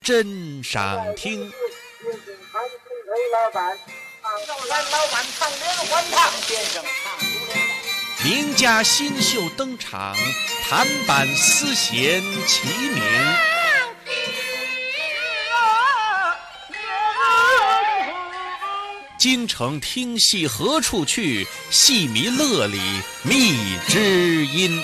真赏听。名家新秀登场，弹板丝弦齐鸣。京城听戏何处去？戏迷乐里觅知音。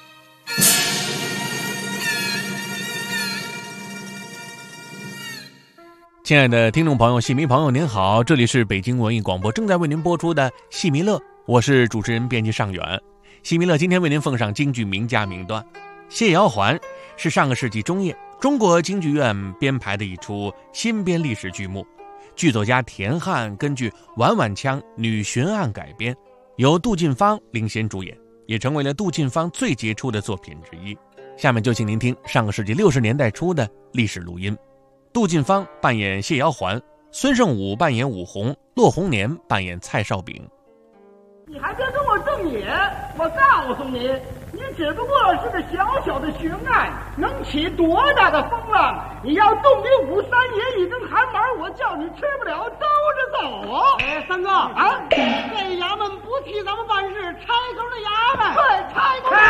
亲爱的听众朋友、戏迷朋友，您好，这里是北京文艺广播正在为您播出的戏迷乐，我是主持人编辑尚远。戏迷乐今天为您奉上京剧名家名段。谢瑶环是上个世纪中叶中国京剧院编排的一出新编历史剧目，剧作家田汉根据晚晚腔女巡案改编，由杜近芳领衔主演，也成为了杜近芳最杰出的作品之一。下面就请您听上个世纪60年代初的历史录音。杜近芳扮演谢瑶环，孙胜武扮演武红，骆红年扮演蔡少炳。 你还别跟我正眼，我告诉你，你只不过是个小小的巡案，能起多大的风浪？你要动你武三爷一根汗毛，我叫你吃不了兜着走。 哎，三哥啊，这衙门不替咱们办事，拆头的衙门。 对，拆头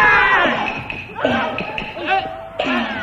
的。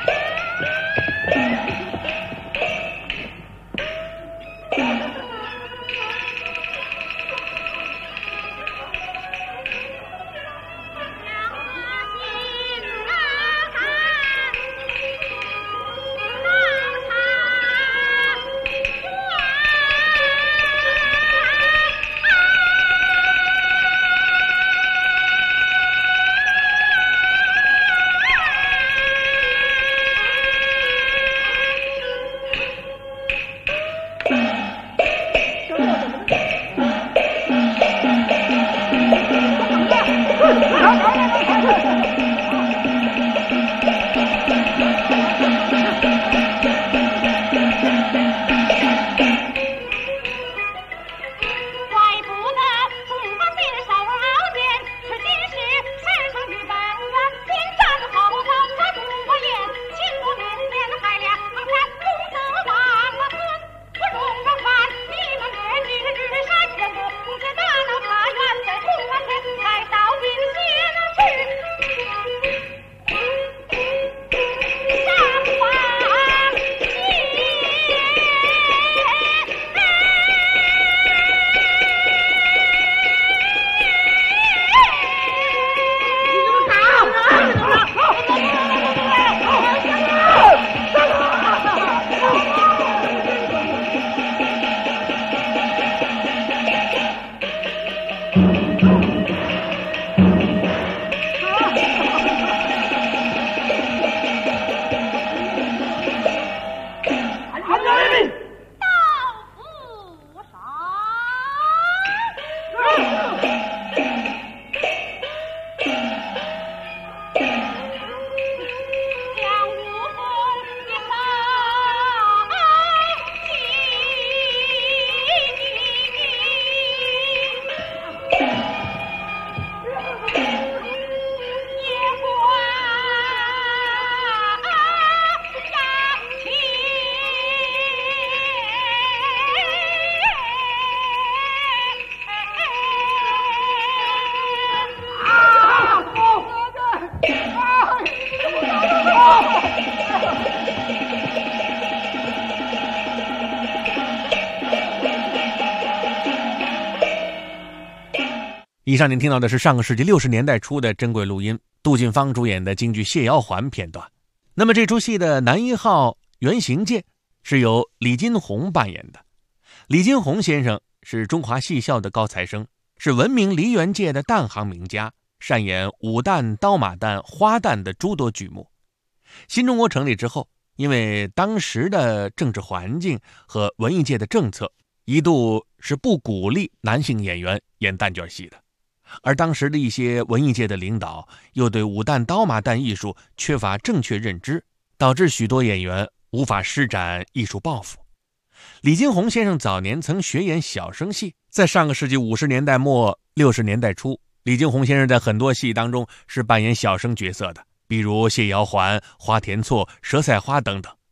以上您听到的是上个世纪60年代初的珍贵录音，杜近芳主演的京剧《谢瑶环》片段。那么这出戏的男一号袁行健是由李金鸿扮演的。李金鸿先生是中华戏校的高材生，是闻名梨园界的旦行名家，擅演武旦、刀马旦、花旦的诸多剧目。新中国成立之后，因为当时的政治环境和文艺界的政策，一度是不鼓励男性演员演旦角戏的。而当时的一些文艺界的领导又对武旦、刀马旦艺术缺乏正确认知，导致许多演员无法施展艺术抱负。李金鸿先生早年曾学演小生戏，在上个世纪50年代末60年代初，李金鸿先生在很多戏当中是扮演小生角色的，比如谢瑶环、花田错、佘赛花等等。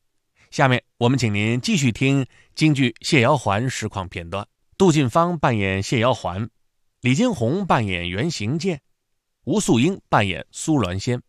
下面我们请您继续听京剧《谢瑶环》实况片段。杜近芳扮演谢瑶环，李金红扮演袁行健，吴素英扮演苏鸾仙。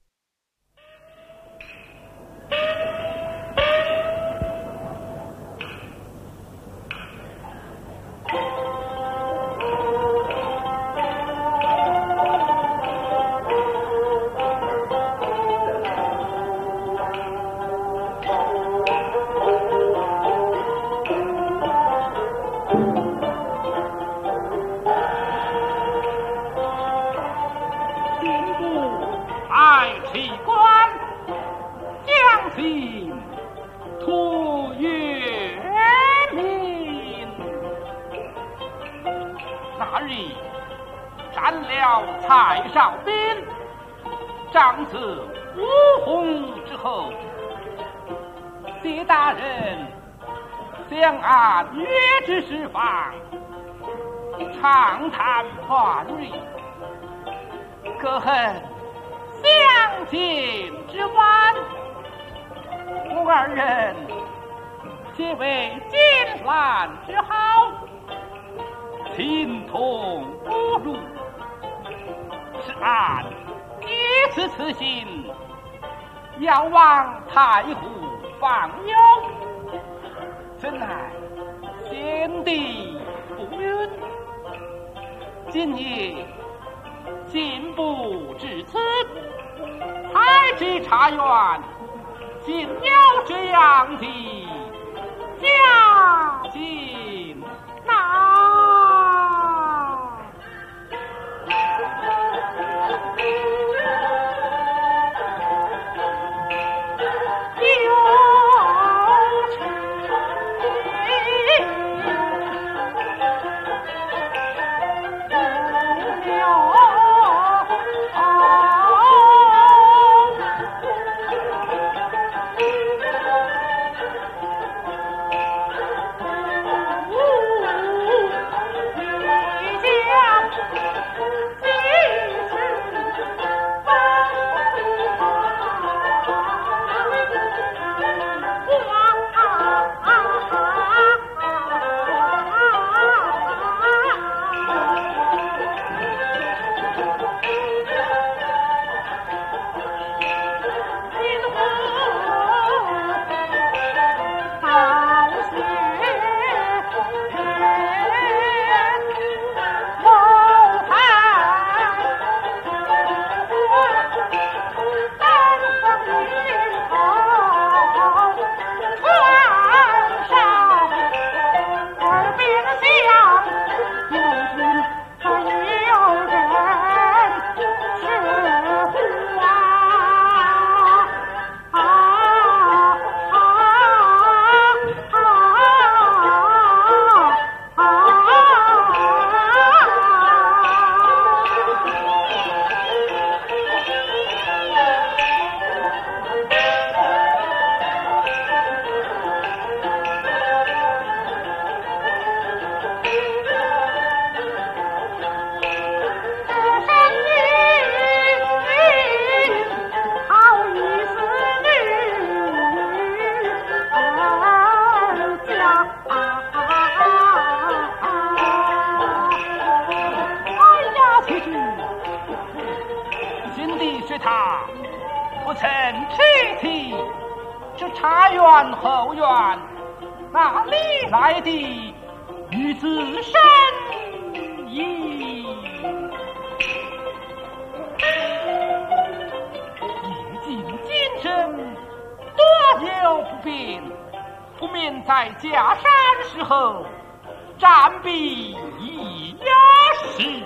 蔡少斌长子吴弘之后，谢大人相按约之释放，畅谈话蕊，可恨相见之晚，我二人皆为金兰之好，情同不入。是按一次此行，要往太湖访友，怎奈先帝不允。今夜进步至此，才知茶园竟有这样的佳境呐！后院哪里来的女子身影？夜尽金针，多有不便，不免在假山时候暂避一时。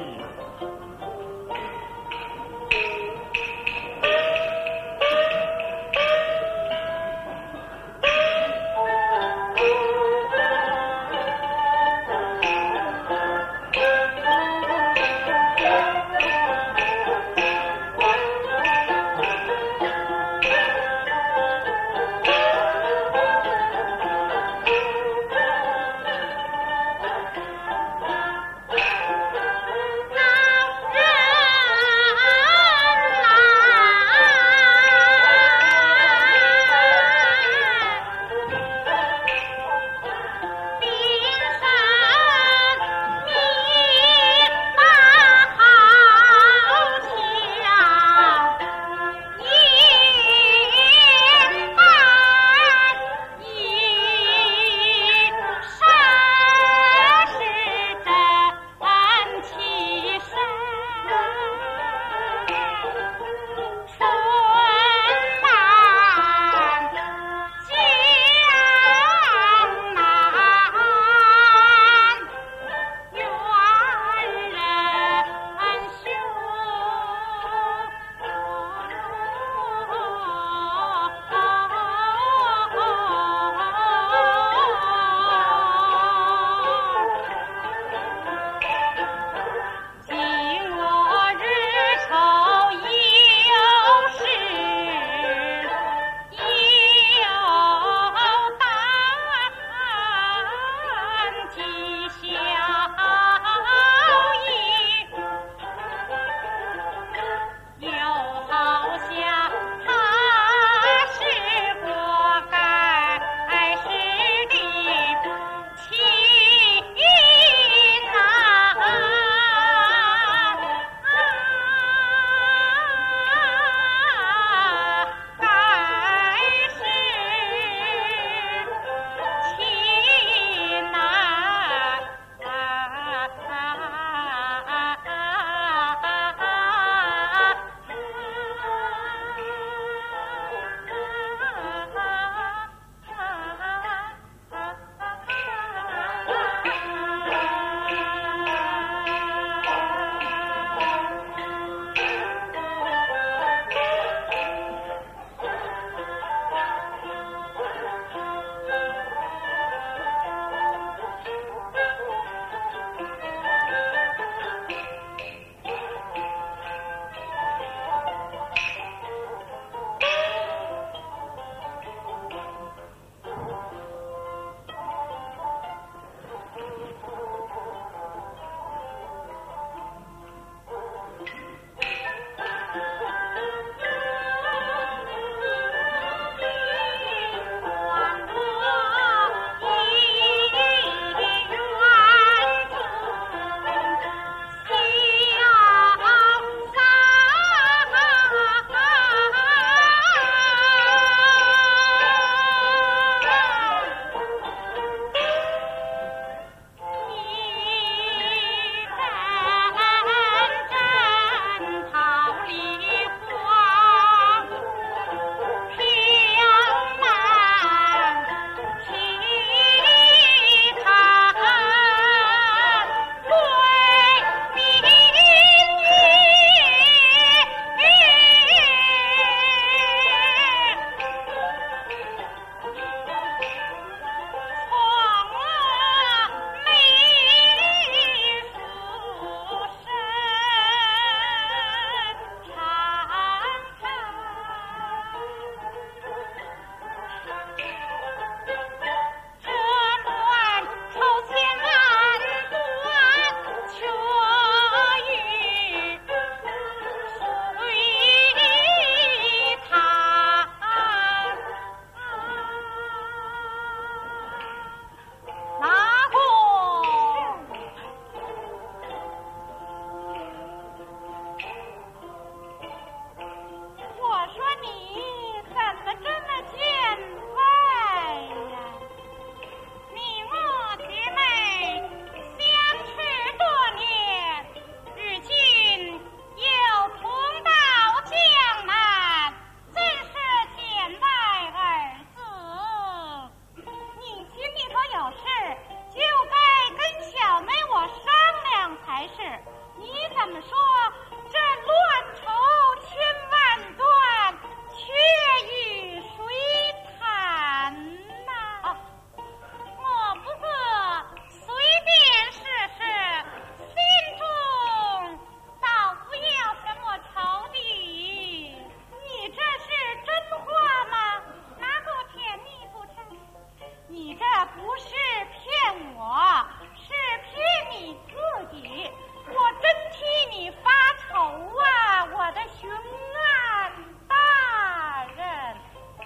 不是骗我，是骗你自己。我真替你发愁啊，我的巡案大人。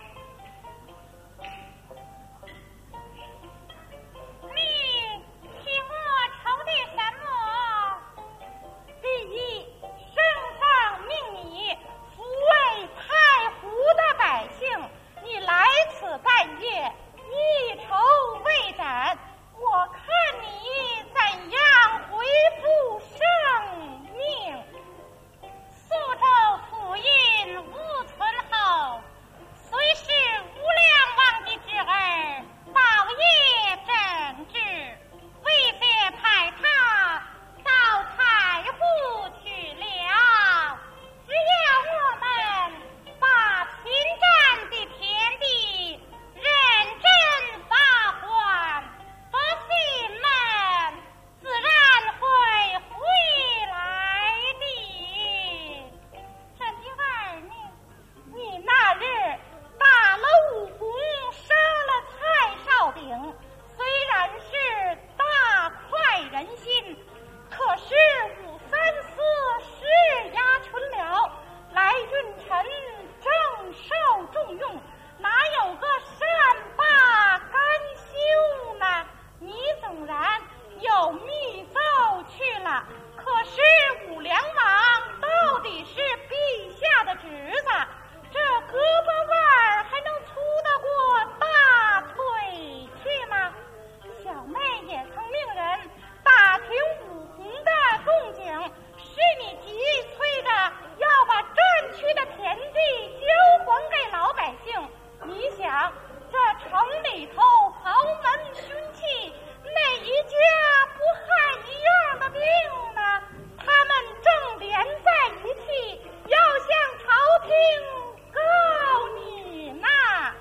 你替我愁的什么？第一，圣上命你抚慰太湖的百姓，你来此半夜，一筹未展，我看你怎样回复圣命。苏州府印无存后，虽是无量忘记之儿，宝业整治，为些派他到太湖去了。只要我们把侵占的田地认真发还，百姓们自然会回来的。这第二你那日打了武功，收了蔡少炳，虽然是大快人心，可是武三思是压春了，来运臣正受重用，哪有个善罢甘休呢？你纵然有密奏去了，可是武梁王到底是陛下的侄子，这胳膊腕儿还能粗得过大腿去吗？小妹也曾命人打听武功的动静，是你急催的要把占区的田地交还给老百姓。你想，这城里头豪门勋戚哪一家不害一样的病呢？他们正连在一起，要向朝廷告你呢。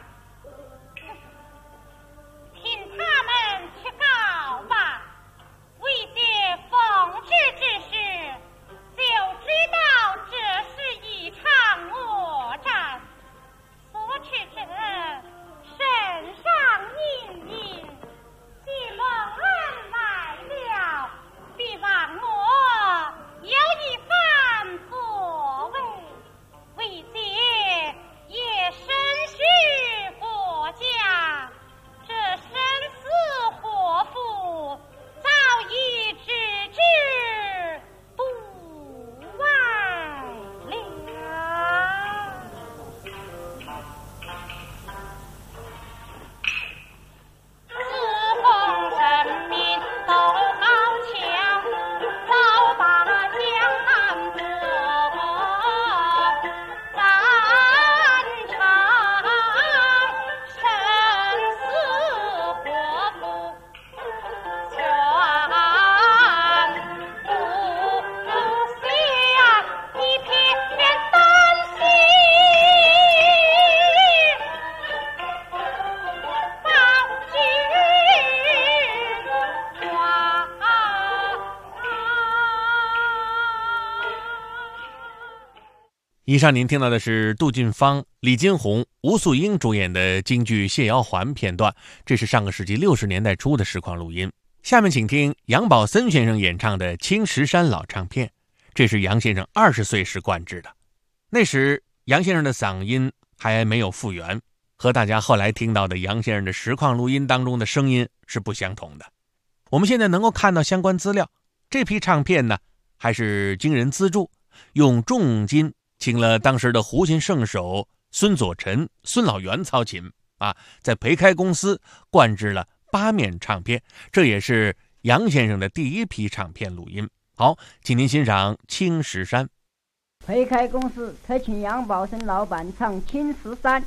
听他们去告吧，为些讽刺之事，就知道这是一场恶战。所持者身上印印，既蒙恩来了，必望我有一番作为，为借也深视国家。这生死祸福早已知之不外了。四方人民都好强，早把江南国战场，生死祸福全不下，一片丹心报君话。 以上您听到的是杜近芳、李金红、吴素英主演的京剧《谢瑶环》片段，这是上个世纪60年代初的实况录音。下面请听杨宝森先生演唱的《青石山老唱片》，这是杨先生20岁时灌制的。那时杨先生的嗓音还没有复原，和大家后来听到的杨先生的实况录音当中的声音是不相同的。我们现在能够看到相关资料，这批唱片呢还是经人资助，用重金请了当时的胡琴圣手孙佐臣、孙老元操琴在培开公司灌制了8面唱片，这也是杨先生的第一批唱片录音。好，请您欣赏《青石山》。 培开公司特请杨宝森老板唱《青石山》。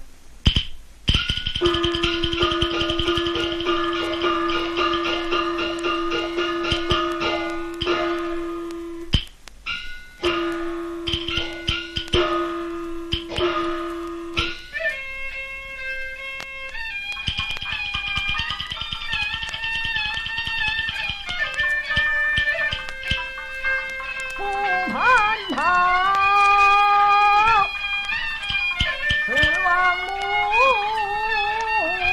唐，是王母。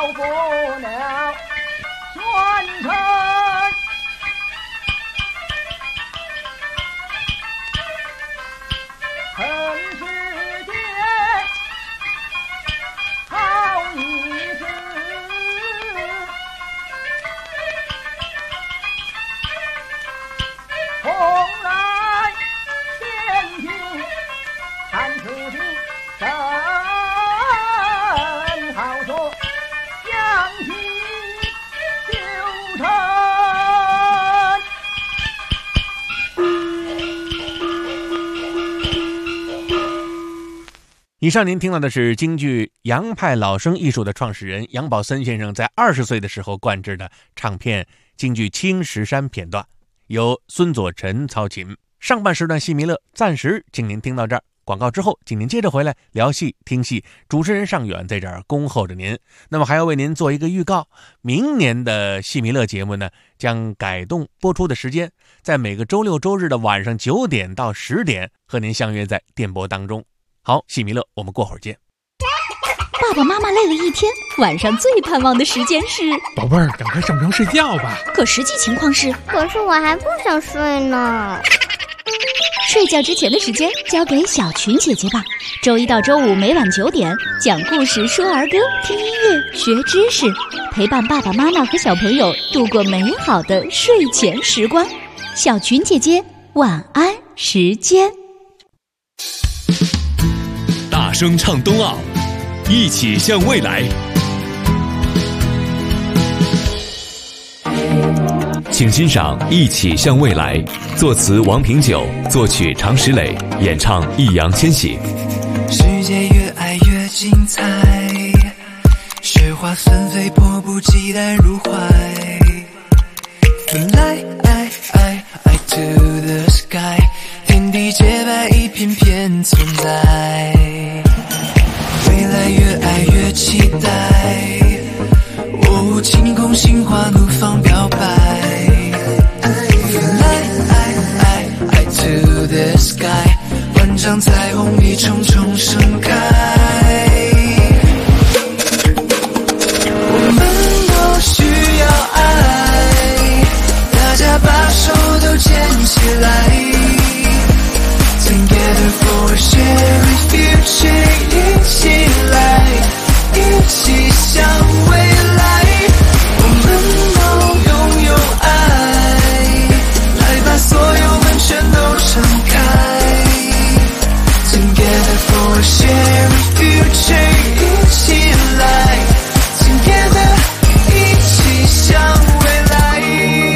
不了宣称。尘世间好一事，从来天庭看此地真好说，将其修成。 以上您听到的是京剧杨派老生艺术的创始人杨宝森先生在20岁的时候灌制的唱片京剧《青石山》片段，由孙佐臣操琴。上半时段戏弥勒暂时请您听到这儿，广告之后请您接着回来聊戏听戏，主持人尚远在这儿恭候着您。那么还要为您做一个预告，明年的戏弥勒节目呢将改动播出的时间，在每个周六周日的晚上9点到10点和您相约在电波当中。好，戏弥勒，我们过会儿见。 爸爸妈妈累了一天，晚上最盼望的时间是…… 宝贝儿，赶快上床睡觉吧。 可实际情况是…… 可是我还不想睡呢。 睡觉之前的时间交给小群姐姐吧。周一到周五每晚9点，讲故事、说儿歌、听音乐、学知识，陪伴爸爸妈妈和小朋友度过美好的睡前时光。小群姐姐晚安时间。 大声唱冬奥，一起向未来。请欣赏《一起向未来》，作词王平久，作曲常石磊，演唱易烊千玺。 世界越爱越精彩，雪花纷飞，迫不及待入怀。Fly to the sky， 天地洁白，一片片存在。未来越爱越期待，晴空心花怒放表白。Fly to the sky， 万丈彩虹一重重盛开。我们都需要爱，大家把手都牵起来。Together for a shared future， 一起来，一起向未来。我们都拥有爱，来把所有门全都敞开。Together for a shared future， 一起来 ，Together 一起向未来。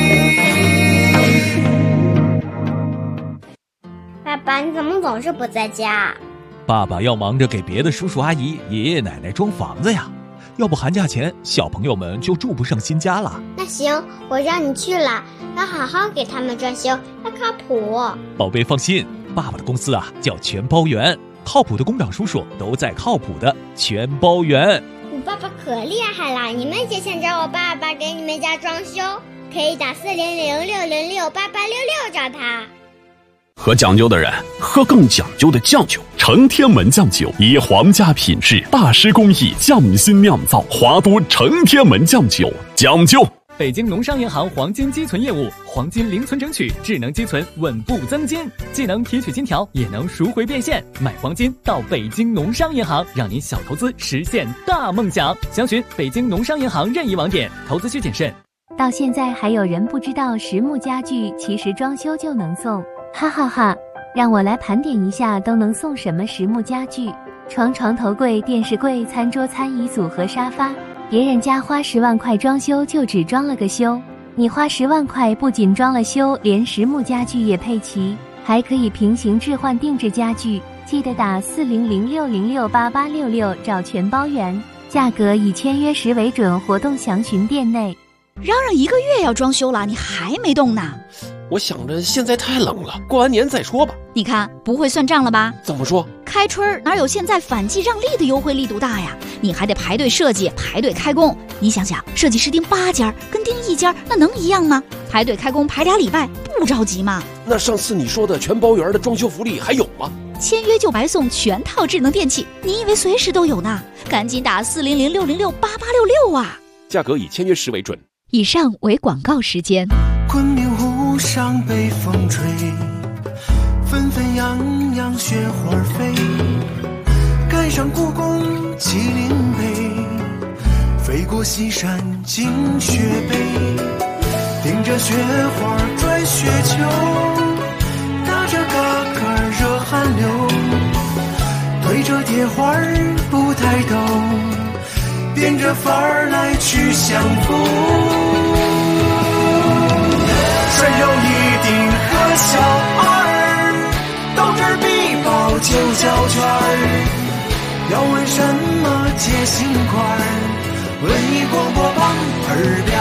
爸爸，你怎么总是不在家？ 爸爸要忙着给别的叔叔阿姨、爷爷奶奶装房子呀，要不寒假前小朋友们就住不上新家了。 那行，我让你去了，要好好给他们装修，要靠谱。 宝贝放心，爸爸的公司啊叫全包园，靠谱的工长叔叔都在靠谱的全包园。 我爸爸可厉害了，你们也想找我爸爸给你们家装修，可以打4006068866找他。 喝讲究的人喝更讲究的酱酒，承天门酱酒以皇家品质、大师工艺匠心酿造，华都承天门酱酒讲究。 北京农商银行黄金积存业务，黄金零存整取，智能积存，稳步增金，既能提取金条，也能赎回变现。买黄金到北京农商银行，让您小投资实现大梦想。详询北京农商银行任意网点，投资需谨慎。 到现在还有人不知道实木家具其实装修就能送，哈哈哈！让我来盘点一下都能送什么实木家具：床、床头柜、电视柜、餐桌、餐椅组和沙发。别人家花10万块装修就只装了个修，你花10万块不仅装了修，连实木家具也配齐，还可以平行置换定制家具。记得打4006068866找全包园，价格以签约时为准，活动详询店内。 嚷嚷1个月要装修了，你还没动呢？ 我想着现在太冷了，过完年再说吧。 你看不会算账了吧？ 怎么说？ 开春哪有现在反季让利的优惠力度大呀？你还得排队设计，排队开工。你想想，设计师盯8家跟盯1家那能一样吗？排队开工排2礼拜，不着急吗？ 那上次你说的全包园的装修福利还有吗？ 签约就白送全套智能电器，你以为随时都有呢？赶紧打400-606-8866啊！ 价格以签约时为准。 以上为广告时间。 昆明湖上北风吹，纷纷扬扬雪花飞，赶上故宫麒麟碑，飞过西山进雪北，顶着雪花转雪球，打着嘎嘎热汗流，对着铁花不抬头，变着法儿来去相逢。谁有一顶和小二，斗智必报九角圈儿。要问什么解心宽儿，问你广播旁耳边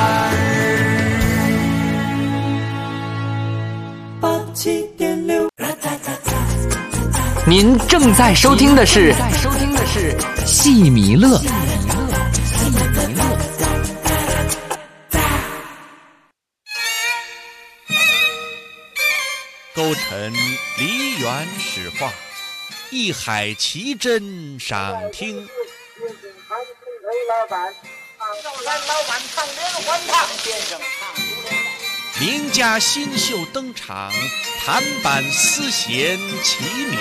儿。87.6。 您正在收听的是戏迷乐。 勾陈梨园史话，一海奇珍赏听。名家新秀登场，弹板丝弦齐鸣。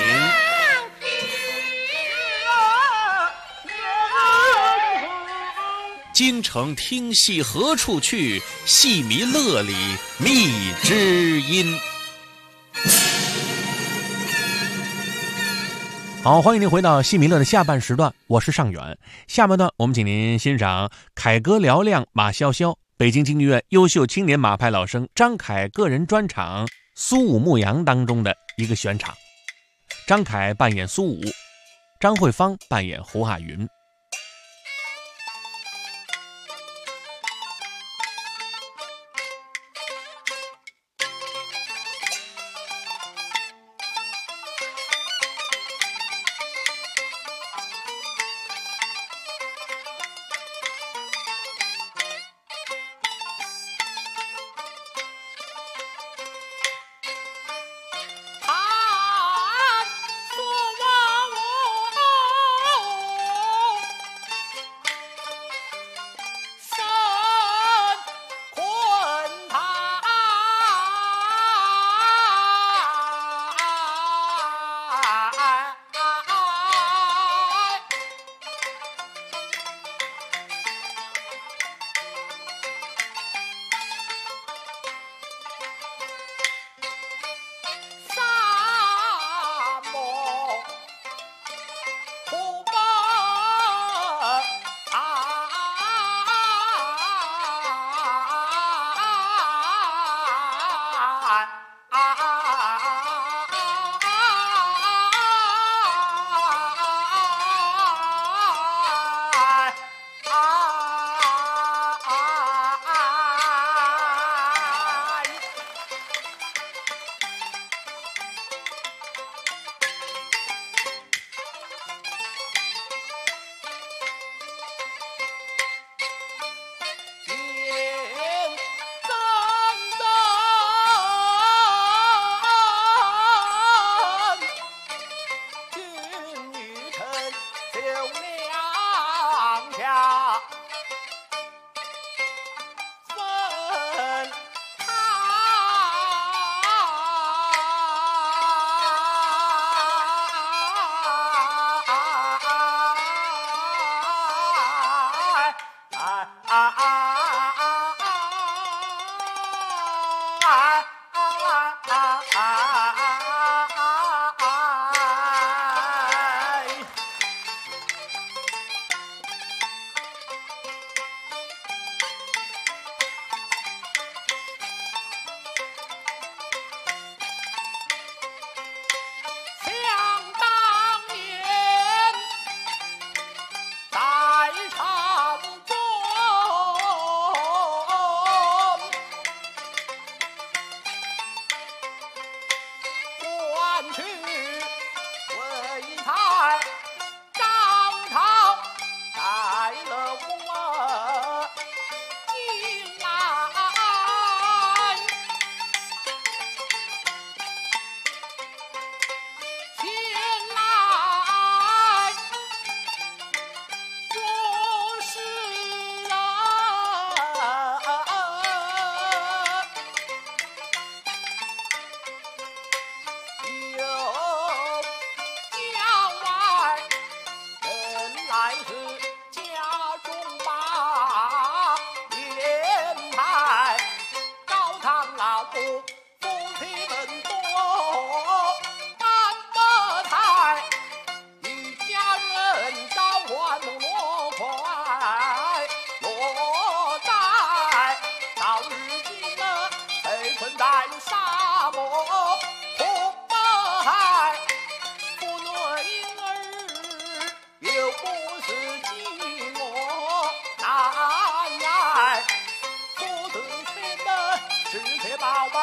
京城听戏何处去？戏迷乐里觅知音。好，欢迎您回到戏迷乐的下半时段，我是尚远。下半段我们请您欣赏凯歌嘹亮马潇潇，北京京剧院优秀青年马派老生张凯个人专场《苏武牧羊》当中的一个选场。张凯扮演苏武，张慧芳扮演胡海云。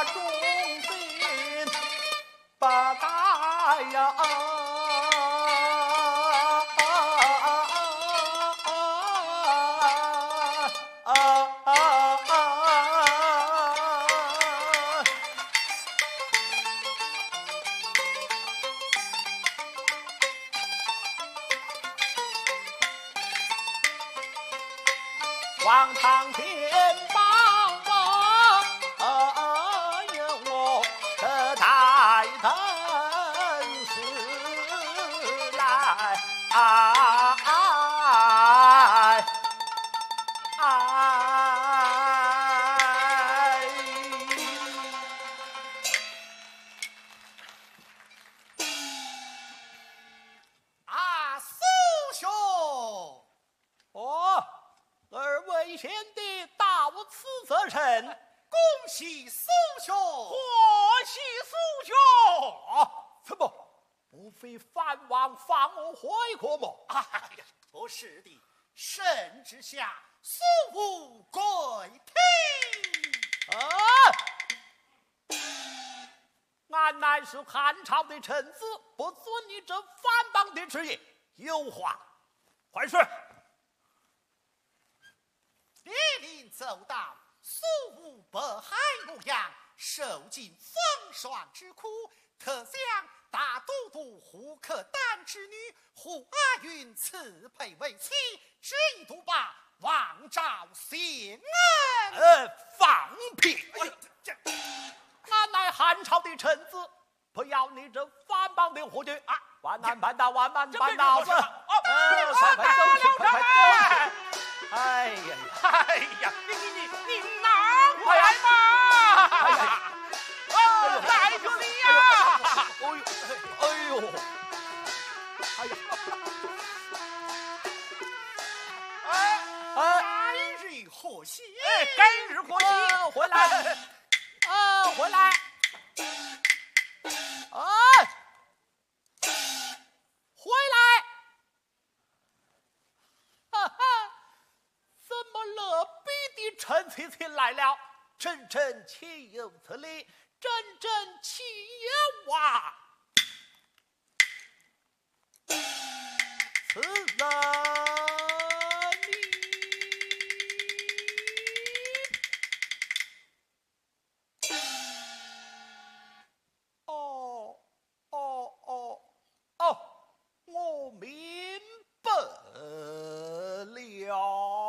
我忠心不改呀！望苍天帮我有我这代等事来苏兄， 哦，二位贤弟到此则甚？ 恭喜苏兄， 贺喜苏兄！怎么不非藩王放我回国么？ 哎呀，不是的，圣之下，苏武跪听。 俺乃是汉朝的臣子，不遵你这藩邦的旨意。有话快说。 列令奏道，苏武北海牧羊，受尽风霜之苦，特将大都督胡克丹之女胡阿云赐配为妻，旨意独霸，王昭兴恩。 放屁！俺乃汉朝的臣子，不要你这藩邦的胡军啊！万难办到，万难办到！快快走去，快快走去！哎呀呀！ 你拿过来吧！带着你呀！ 哎呦！ 改日贺喜！ 改日贺喜！ 回来！回来！回来！哈哈！怎么乐比的陈妻妻来了？真真岂有此理！真真岂有啊！此人。我明白了。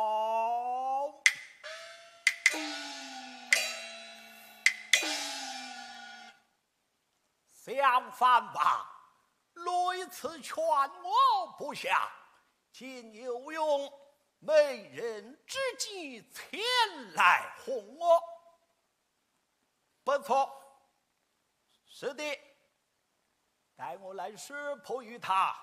相反吧，屡次劝我不下，今又用美人之计前来哄我。不错，是的，待我来识破于他。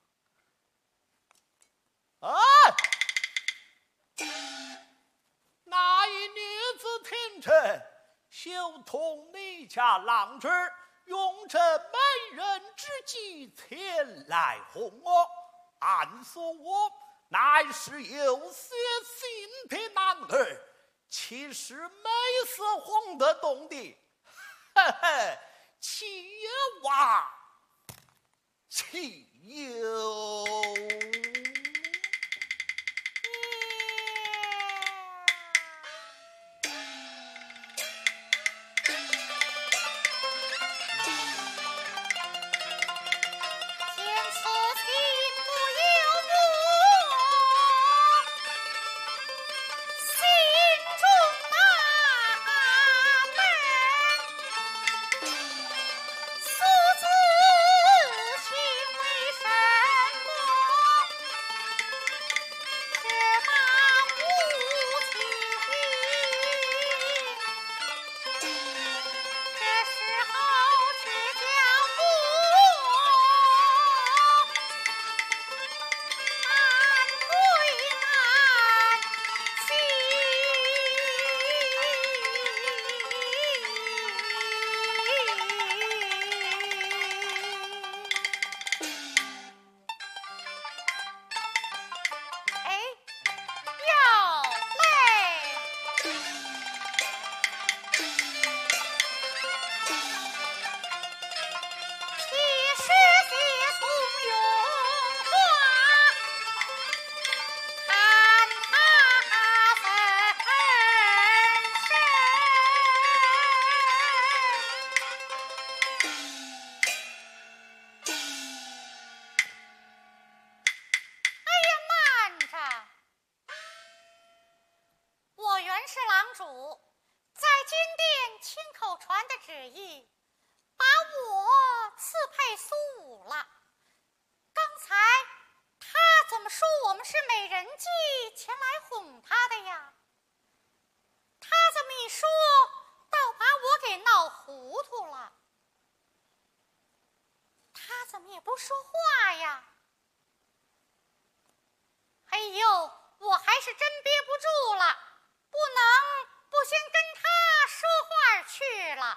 那一女子听臣，修通你家郎侄，用这美人之计前来哄我，暗说我乃是有些心的男儿，其实美色哄得动的，嘿嘿，岂有啊，岂有！ 郎主在金殿亲口传的旨意，把我赐配苏武了。刚才他怎么说我们是美人计前来哄他的呀？他这么一说，倒把我给闹糊涂了。他怎么也不说话呀？哎呦，我还是真憋不住了，不能不先跟他说话去了。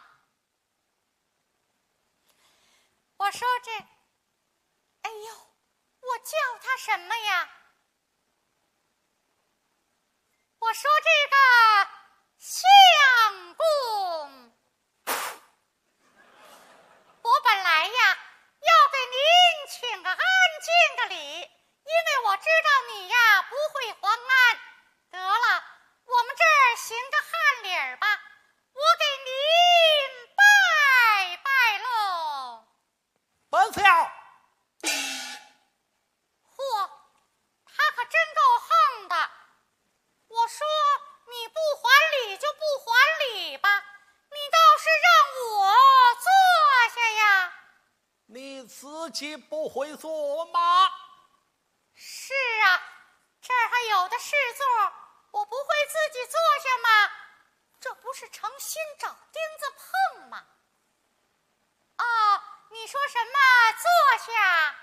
我说哎呦，我叫他什么呀？我说这个相公，我本来呀要给您请个安静的礼，因为我知道你呀不会还安。得了，我们这儿行个汉礼儿吧，我给您拜拜喽。 本校。 嚯，他可真够横的。我说你不还礼就不还礼吧，你倒是让我坐下呀。 你自己不会坐吗？ 是啊，这儿还有的是座，我不会自己坐下吗？这不是诚心找钉子碰吗？哦，你说什么坐下？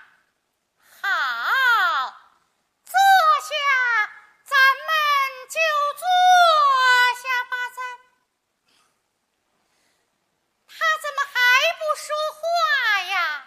好，坐下，咱们就坐下吧。他怎么还不说话呀？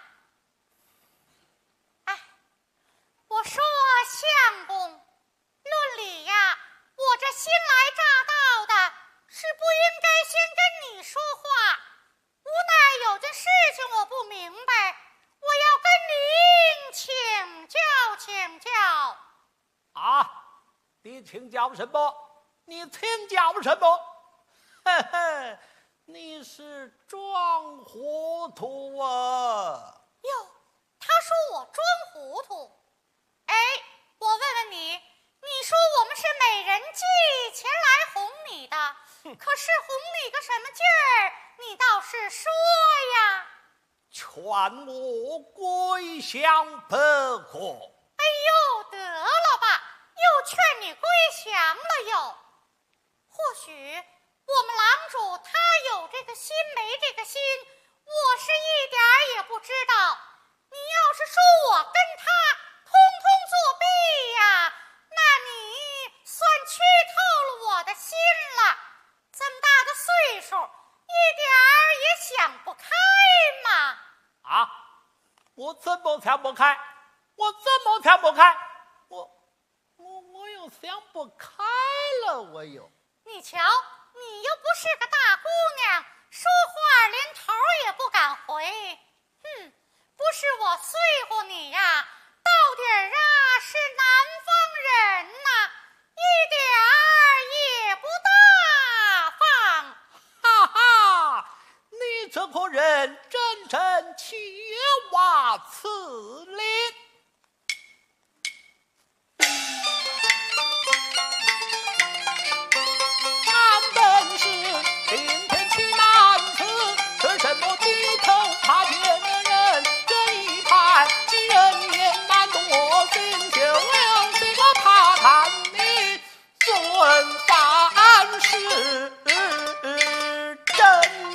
哎，我说相公，论理呀，我这新来乍到的，是不应该先跟你说话。无奈有件事情我不明白，我要跟您请教请教。 啊，你请教什么？你请教什么？嘿嘿，你是装糊涂啊！ 哟，他说我装糊涂。哎，我问问你，你说我们是美人计前来哄你的，可是哄你个什么劲儿？你倒是说呀！ 劝我归降不可。 哎呦，得了吧，又劝你归降了又。或许我们郎主他有这个心没这个心，我是一点儿也不知道。你要是说我跟他通通作弊呀，那你算缺透了我的心了。这么大的岁数，一点儿也想不开嘛。 啊，我怎么想不开？我怎么想不开？我又想不开了，我又。 你瞧，你又不是个大姑娘，说话连头也不敢回。哼，不是我碎乎你呀，到底儿啊是南方人呐，一点儿也不大方。 哈哈，你这个人真正切话此理。俺本是顶天起男子，是什么低头怕见人？这一盘几人言难懂我心，就了这个怕看你准犯是真。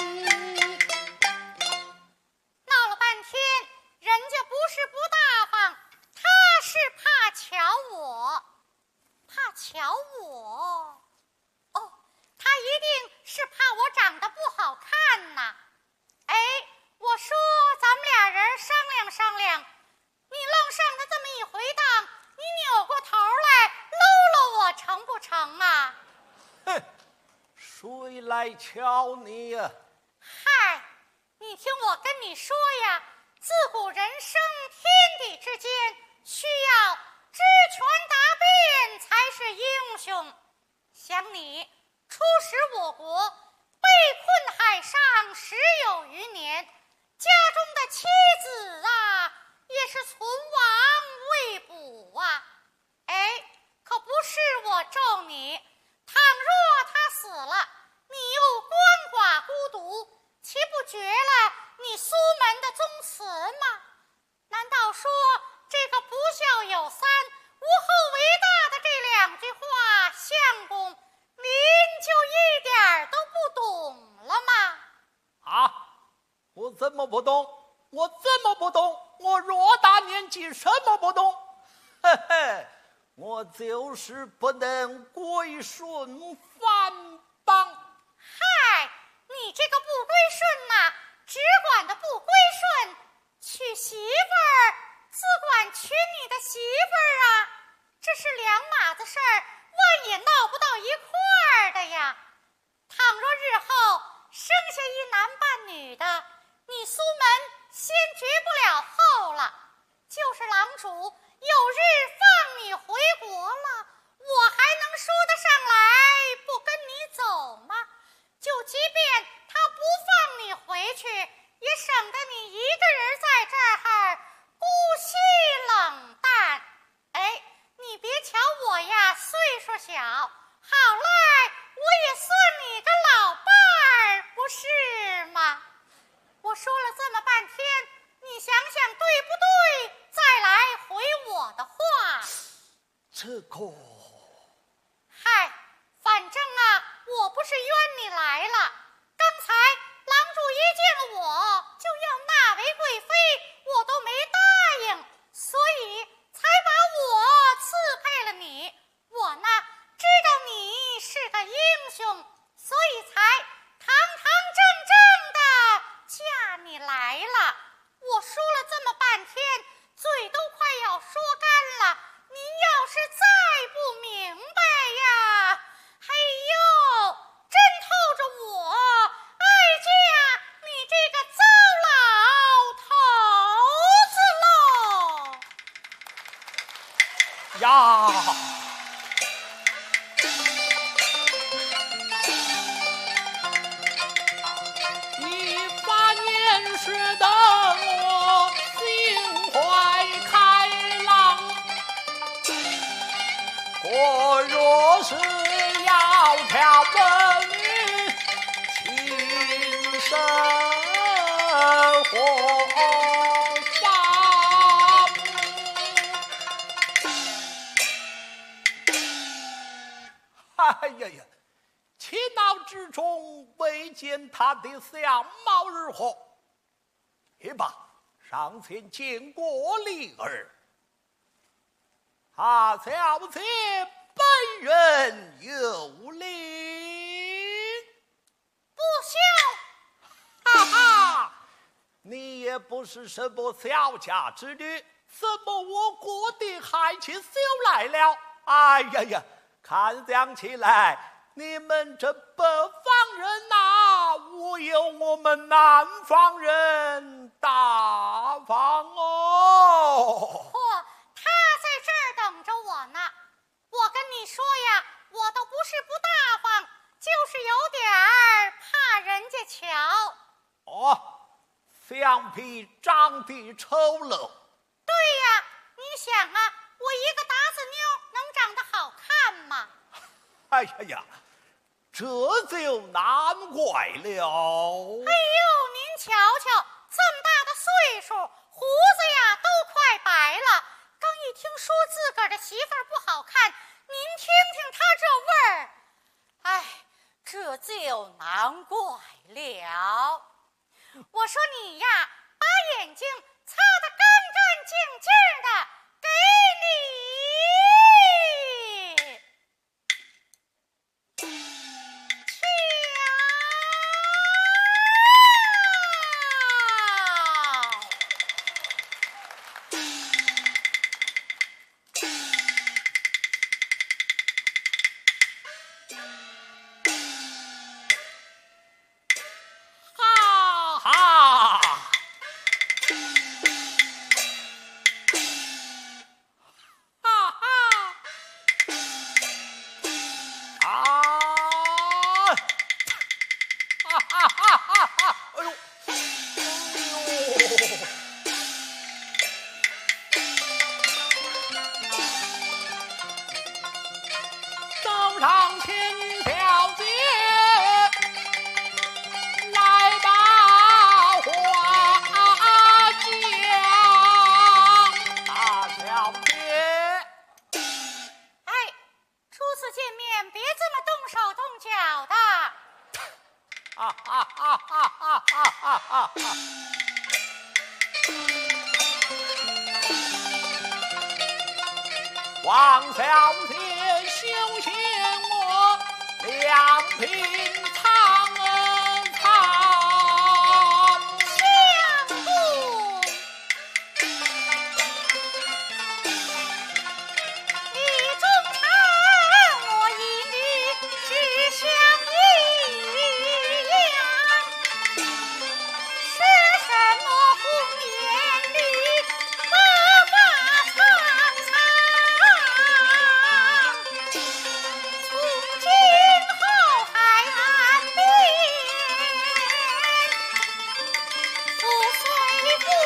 闹了半天，人家不是不大方，他是怕瞧我，怕瞧我。哦，他一定是怕我长得不好看呐。哎，我说咱们俩人商量商量，你愣上他这么一回荡，你扭过头来搂搂我成不成啊？ 哼，谁来瞧你呀？ 嗨，你听我跟你说呀，自古人生天地之间，需要知权达变才是英雄。想你出使我国，被困海上10有余年，家中的妻子啊也是存亡未卜啊。哎，可不是我咒你，倘若他死了，你又鳏寡孤独，岂不绝了你苏门的宗祠吗？难道说这个不孝有三，无后为大的这两句话，相公您就一点都不懂了吗？ 啊，我怎么不懂？我怎么不懂？我偌大年纪，什么不懂？嘿嘿，我就是不能归顺藩邦。 嗨，你这个不归顺呐，只管的不归顺，娶媳妇儿自管娶你的媳妇儿啊，这是两码子事儿，万也闹不到一块儿的呀。倘若日后生下一男半女的，你苏门先绝不了后了，就是郎主有日放你回国了，我还能说得上来不跟你走吗？就即便他不放你回去，也省得你一个人在这儿孤惜冷淡。哎，你别瞧我呀，岁数小，好赖我也算你个老伴儿，不是吗？我说了这么半天，你想想对不对？再来回我的话。 这个， 嗨，反正啊，我不是冤你来了。刚才郎主一见了我，就要纳为贵妃，我都没答应，所以才把我赐配了你。我呢，知道你是个英雄，所以才堂堂正正的嫁你来了。我说了这么半天，嘴都快要说干了，您要是再不明白呀，哎呦，真透着我爱嫁你这个糟老头子喽！ 呀，一把年时的我心怀开朗，我若是要挑文女，情深火放。哎呀呀，情脑之中未见他的相貌如何，也罢，上前见过礼儿。小姐本人有礼。 不孝！ 哈哈，你也不是什么小家之女，怎么我国的害情休来了？哎呀呀，看讲起来，你们这北方人呐，无有我们南方人大方哦。 嚯，他在这儿等着我呢。我跟你说呀，我倒不是不大方，就是有点儿怕人家瞧。 哦，想必长得丑陋。 对呀，你想啊，我一个打死妞能长得好看吗？ 哎呀呀，这就难怪了。 哎呦，您瞧瞧，这么大的岁数，胡子呀都快白了。刚一听说自个儿的媳妇儿不好看，您听听他这味儿，哎，这就难怪了。我说你呀，把眼睛擦得干干净净的，给走上前小姐王小姐休闲我两鬓苍相公，李中堂，我一律只相一样，是什么红颜绿，白发苍苍。从今后还安眠，不随不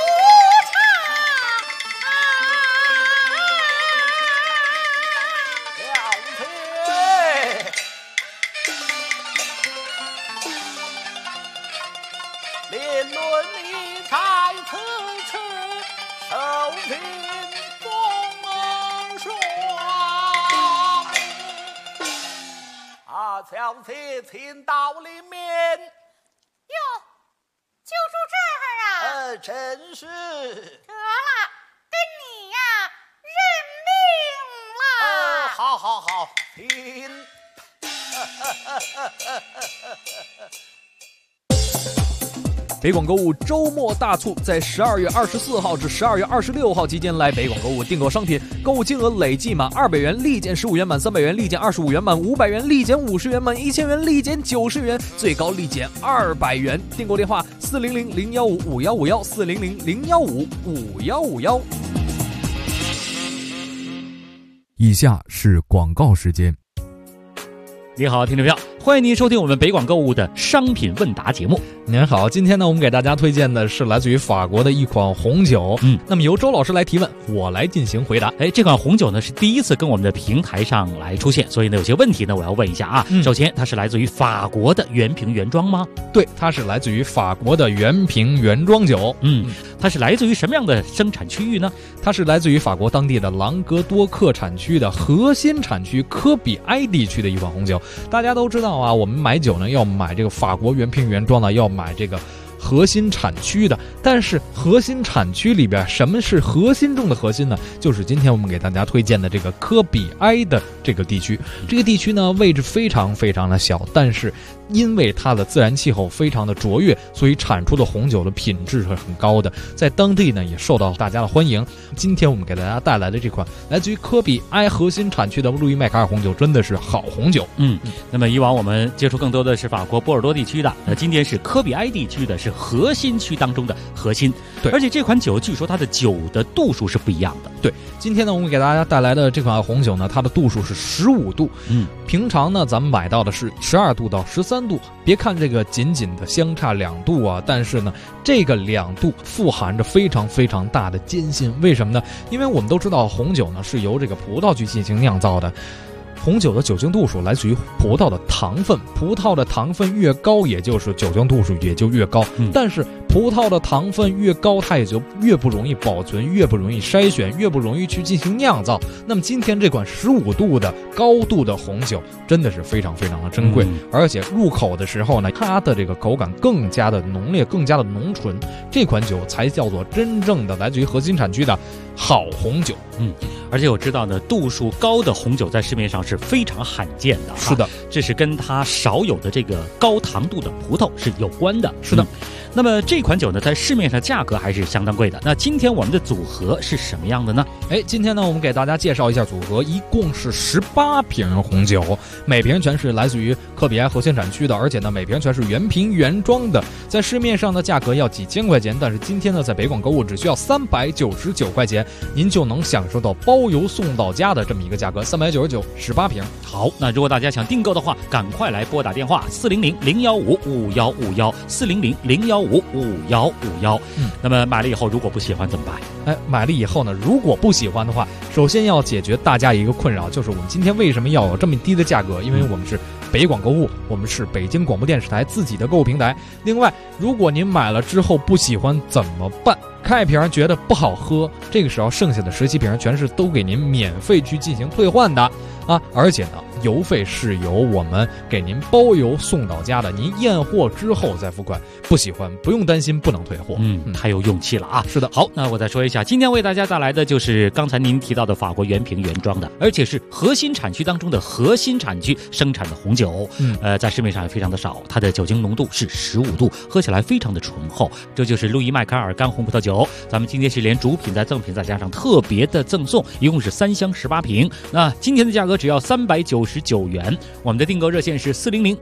连论理在此处，受尽风霜。小姐，请到里面。 哟，就住这儿啊？ 真是。 得了，跟你呀认命了。 好，请。 北广购物周末大促，在12月24号至12月26号期间来北广购物订购商品，购物金额累计满200元立减15元，满300元立减25元，满500元立减50元，满1000元立减90元，最高立减200元。订购电话400-015-5151 400-015-5151。 以下是广告时间。 你好，听众朋友，欢迎您收听我们北广购物的商品问答节目。 您好，今天呢，我们给大家推荐的是来自于法国的一款红酒。那么由周老师来提问，我来进行回答。 这款红酒呢是第一次跟我们的平台上来出现，所以呢有些问题呢我要问一下啊。首先，它是来自于法国的原瓶原装吗？ 对，它是来自于法国的原瓶原装酒。 它是来自于什么样的生产区域呢？ 它是来自于法国当地的朗格多克产区的核心产区科比埃地区的一款红酒。大家都知道啊，我们买酒呢要买这个法国原瓶原装的，要买这个核心产区的。但是核心产区里边，什么是核心中的核心呢？就是今天我们给大家推荐的这个科比埃的这个地区。这个地区呢位置非常非常的小，但是因为它的自然气候非常的卓越，所以产出的红酒的品质是很高的，在当地呢也受到大家的欢迎。今天我们给大家带来的这款来自于科比埃核心产区的路易麦卡尔红酒，真的是好红酒。 那么以往我们接触更多的是法国波尔多地区的，那今天是科比埃地区的，是核心区当中的核心。 对， 而且这款酒据说它的酒的度数是不一样的。 对，今天呢我们给大家带来的这款红酒呢，它的度数是15度。平常呢咱们买到的是12度到13度。别看这个仅仅的相差2度啊，但是呢这个2度富含着非常非常大的艰辛。为什么呢？因为我们都知道红酒呢是由这个葡萄去进行酿造的。红酒的酒精度数来自于葡萄的糖分，葡萄的糖分越高，也就是酒精度数也就越高。但是葡萄的糖分越高，它也就越不容易保存，越不容易筛选，越不容易去进行酿造。那么今天这款15度的高度的红酒真的是非常非常的珍贵，而且入口的时候呢，它的这个口感更加的浓烈，更加的浓醇。这款酒才叫做真正的来自于核心产区的好红酒。 而且我知道呢，度数高的红酒在市面上是非常罕见的。 是的， 这是跟它少有的这个高糖度的葡萄是有关的。 是的。 那么这款酒呢，在市面上价格还是相当贵的。那今天我们的组合是什么样的呢？ 今天呢，我们给大家介绍一下组合，一共是18瓶红酒，每瓶全是来自于科比埃核心产区的，而且呢，每瓶全是原瓶原装的。在市面上的价格要几千块钱，但是今天呢，在北广购物只需要399块钱，您就能享受到包邮送到家的这么一个价格，399 18瓶。 好，那如果大家想订购的话，赶快来拨打电话400-015-5151 400-015-5151。那么买了以后如果不喜欢怎么办？ 买了以后呢，如果不喜欢的话，首先要解决大家一个困扰，就是我们今天为什么要有这么低的价格？因为我们是北广购物，我们是北京广播电视台自己的购物平台。另外，如果您买了之后不喜欢怎么办？ 开瓶觉得不好喝，这个时候剩下的17瓶全是都给您免费去进行退换的啊！而且呢，邮费是由我们给您包邮送到家的，您验货之后再付款，不喜欢不用担心不能退货。 太有勇气了啊！ 是的。 好，那我再说一下，今天为大家带来的就是刚才您提到的法国原瓶原装的，而且是核心产区当中的核心产区生产的红酒。在市面上也非常的少，它的酒精浓度是15度，喝起来非常的醇厚。这就是路易麦卡尔干红葡萄酒，咱们今天是连主品再赠品再加上特别的赠送，一共是3箱18瓶。那今天的价格只要399元，我们的订购热线是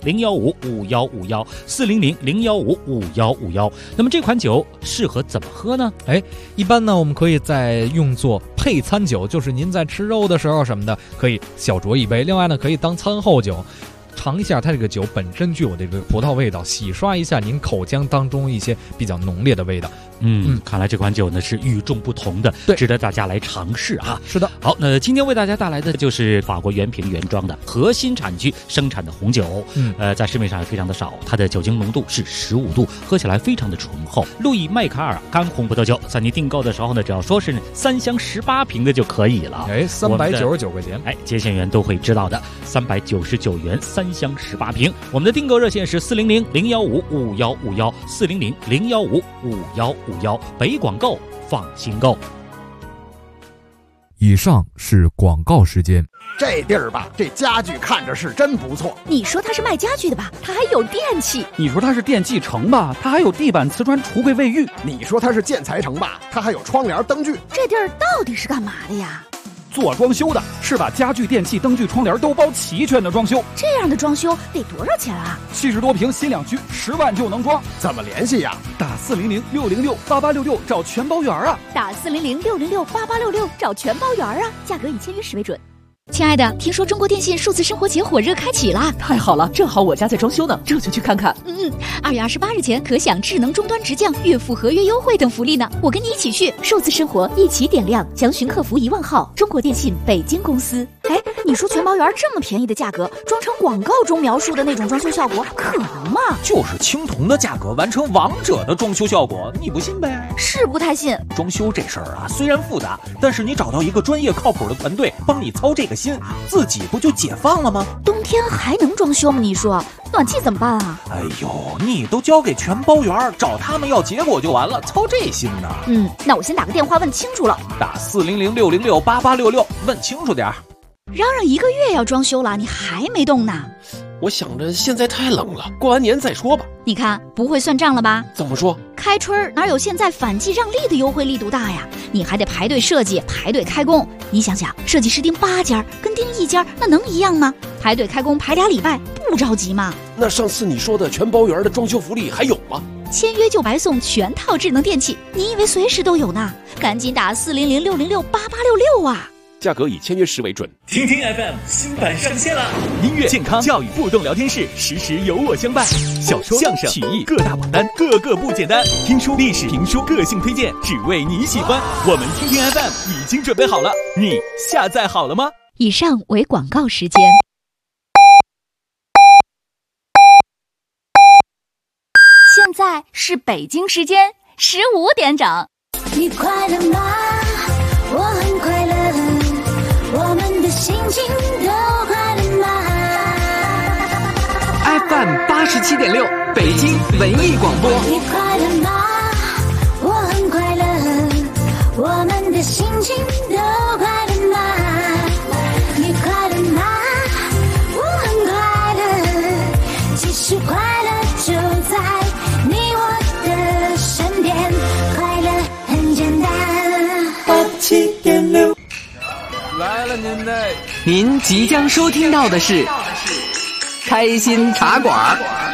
400-015-5151，400-015-5151。那么这款酒适合怎么喝呢？ 一般呢，我们可以再用作配餐酒，就是您在吃肉的时候什么的，可以小酌一杯。另外呢，可以当餐后酒。尝一下它这个酒本身具有这个葡萄味道，洗刷一下您口腔当中一些比较浓烈的味道。 看来这款酒呢是与众不同的，值得大家来尝试啊。 是的。 好，那今天为大家带来的就是法国原瓶原装的核心产区生产的红酒。在市面上也非常的少，它的酒精浓度是15度，喝起来非常的醇厚。路易麦卡尔干红葡萄酒，在您订购的时候呢，只要说是3箱18瓶的就可以了。 399块钱。 接线员都会知道的，399元3箱18瓶。我们的订购热线是400-015-5151，400-015-5151。北广购，放心购。 以上是广告时间。 这地儿吧，这家具看着是真不错。 你说它是卖家具的吧，它还有电器。 你说它是电器城吧，它还有地板、瓷砖、橱柜、卫浴。 你说它是建材城吧，它还有窗帘、灯具。 这地儿到底是干嘛的呀？ 做装修的，是把家具、电器、灯具、窗帘都包齐全的装修。 这样的装修得多少钱啊 ？70多平新两区，10万就能装。 怎么联系呀？ 打400-606-8866找全包圆啊！ 打400-606-8866找全包圆啊！价格以签约时为准。 亲爱的，听说中国电信数字生活节火热开启了， 太好了，正好我家在装修呢，这就去看看。 2月28日前可享智能终端直降、月付合约优惠等福利呢，我跟你一起去，数字生活一起点亮，详询客服1万号，中国电信北京公司。 你说全包圆这么便宜的价格，装成广告中描述的那种装修效果，可能吗？ 就是青铜的价格完成王者的装修效果，你不信呗？ 是不太信。 装修这事儿啊，虽然复杂，但是你找到一个专业靠谱的团队帮你操这个心，自己不就解放了吗？ 冬天还能装修吗？你说暖气怎么办啊？ 哎呦，你都交给全包圆，找他们要结果就完了，操这心呢？ 那我先打个电话问清楚了。 打400-606-8866，问清楚点儿。 嚷嚷1个月要装修了，你还没动呢？ 我想着现在太冷了，过完年再说吧。 你看不会算账了吧？ 怎么说？ 开春哪有现在反季让利的优惠力度大呀？你还得排队设计，排队开工。你想想，设计师盯8家跟盯1家，那能一样吗？排队开工排2礼拜，不着急吗？ 那上次你说的全包圆的装修福利还有吗？ 签约就白送全套智能电器，你以为随时都有呢？赶紧打400-606-8866啊！ 价格以签约时为准。 听听 FM 新版上线了，音乐、健康、教育互动聊天室，时时有我相伴。小说、相声、曲艺各大榜单，个个不简单。听书、历史、评书、个性推荐，只为你喜欢。我们听听 FM 已经准备好了，你下载好了吗？ 以上为广告时间。 现在是北京时间15点整。 你快乐吗？我很快乐，我们的心情都快乐吗 ？FM 87.6，北京文艺广播。 你快乐吗？我很快乐，我们的心情都快乐吗？你快乐吗？我很快乐，其实快乐就在你我的身边，快乐很简单。87.6 来了您的，您即将收听到的是开心茶馆。